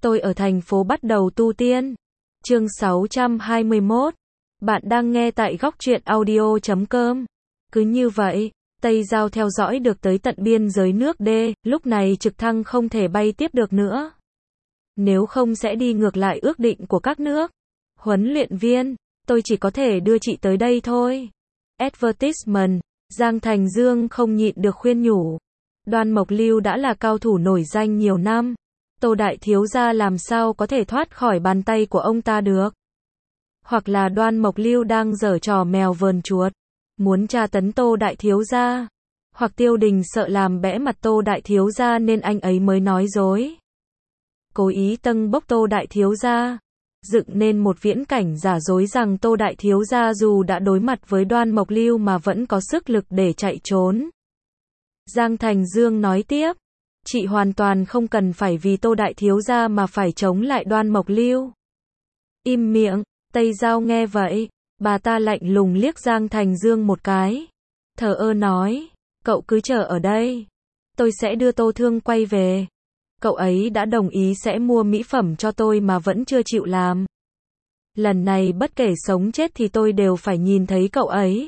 Tôi ở thành phố bắt đầu tu tiên. Chương 621. Bạn đang nghe tại góc truyện audio.com. Cứ như vậy, Tây Giao theo dõi được tới tận biên giới nước D, lúc này trực thăng không thể bay tiếp được nữa. Nếu không sẽ đi ngược lại ước định của các nước. Huấn luyện viên, tôi chỉ có thể đưa chị tới đây thôi. Advertisement, Giang Thành Dương không nhịn được khuyên nhủ. Đoan Mộc Lưu đã là cao thủ nổi danh nhiều năm. Tô Đại Thiếu Gia làm sao có thể thoát khỏi bàn tay của ông ta được. Hoặc là Đoan Mộc Lưu đang giở trò mèo vờn chuột, muốn tra tấn Tô Đại Thiếu Gia. Hoặc Tiêu Đình sợ làm bẽ mặt Tô Đại Thiếu Gia nên anh ấy mới nói dối. Cố ý tâng bốc Tô Đại Thiếu Gia, dựng nên một viễn cảnh giả dối rằng Tô Đại Thiếu Gia dù đã đối mặt với Đoan Mộc Lưu mà vẫn có sức lực để chạy trốn. Giang Thành Dương nói tiếp, chị hoàn toàn không cần phải vì Tô Đại Thiếu Gia mà phải chống lại Đoan Mộc Lưu. Im miệng. Tây Giao nghe vậy, bà ta lạnh lùng liếc Giang Thành Dương một cái. Thờ ơ nói, cậu cứ chờ ở đây. Tôi sẽ đưa Tô Thương quay về. Cậu ấy đã đồng ý sẽ mua mỹ phẩm cho tôi mà vẫn chưa chịu làm. Lần này bất kể sống chết thì tôi đều phải nhìn thấy cậu ấy.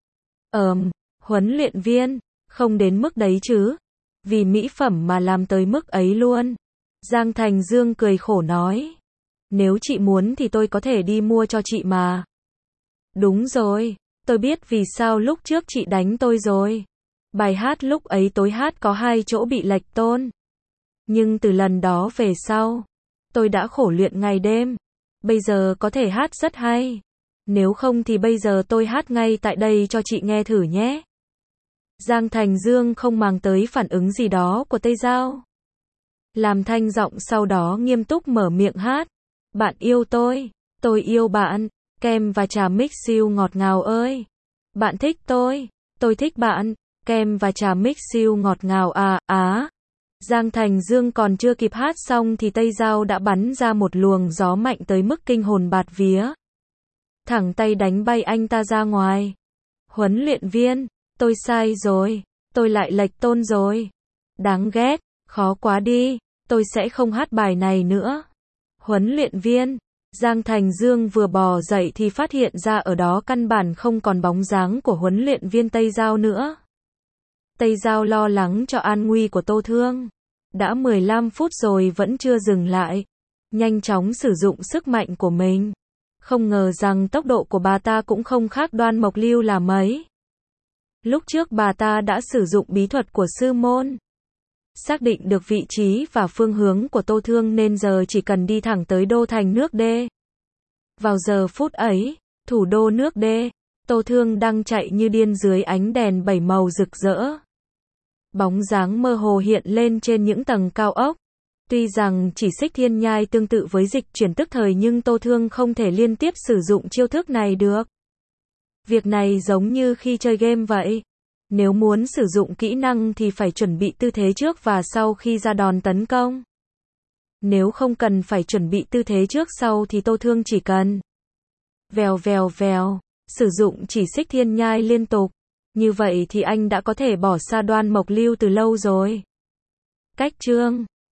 Huấn luyện viên, không đến mức đấy chứ. Vì mỹ phẩm mà làm tới mức ấy luôn. Giang Thành Dương cười khổ nói. Nếu chị muốn thì tôi có thể đi mua cho chị mà. Đúng rồi, tôi biết vì sao lúc trước chị đánh tôi rồi. Bài hát lúc ấy tối hát có 2 chỗ bị lệch tone. Nhưng từ lần đó về sau, tôi đã khổ luyện ngày đêm. Bây giờ có thể hát rất hay. Nếu không thì bây giờ tôi hát ngay tại đây cho chị nghe thử nhé. Giang Thành Dương không màng tới phản ứng gì đó của Tây Giao. Làm thanh giọng sau đó nghiêm túc mở miệng hát. Bạn yêu tôi yêu bạn, kem và trà mix siêu ngọt ngào ơi. Bạn thích tôi thích bạn, kem và trà mix siêu ngọt ngào á. Giang Thành Dương còn chưa kịp hát xong thì Tây Giao đã bắn ra một luồng gió mạnh tới mức kinh hồn bạt vía. Thẳng tay đánh bay anh ta ra ngoài. Huấn luyện viên, tôi sai rồi, tôi lại lệch tone rồi. Đáng ghét, khó quá đi, tôi sẽ không hát bài này nữa. Huấn luyện viên, Giang Thành Dương vừa bò dậy thì phát hiện ra ở đó căn bản không còn bóng dáng của huấn luyện viên Tây Giao nữa. Tây Giao lo lắng cho an nguy của Tô Thương. Đã 15 phút rồi vẫn chưa dừng lại. Nhanh chóng sử dụng sức mạnh của mình. Không ngờ rằng tốc độ của bà ta cũng không khác Đoan Mộc Lưu là mấy. Lúc trước bà ta đã sử dụng bí thuật của sư môn. Xác định được vị trí và phương hướng của Tô Thương nên giờ chỉ cần đi thẳng tới đô thành nước D. Vào giờ phút ấy, thủ đô nước D, Tô Thương đang chạy như điên dưới ánh đèn 7 màu rực rỡ. Bóng dáng mơ hồ hiện lên trên những tầng cao ốc. Tuy rằng chỉ xích thiên nhai tương tự với dịch chuyển tức thời nhưng Tô Thương không thể liên tiếp sử dụng chiêu thức này được. Việc này giống như khi chơi game vậy. Nếu muốn sử dụng kỹ năng thì phải chuẩn bị tư thế trước và sau khi ra đòn tấn công. Nếu không cần phải chuẩn bị tư thế trước sau thì Tô Thương chỉ cần vèo vèo vèo, sử dụng chỉ xích thiên nhai liên tục. Như vậy thì anh đã có thể bỏ xa Đoan Mộc Lưu từ lâu rồi. Cách chương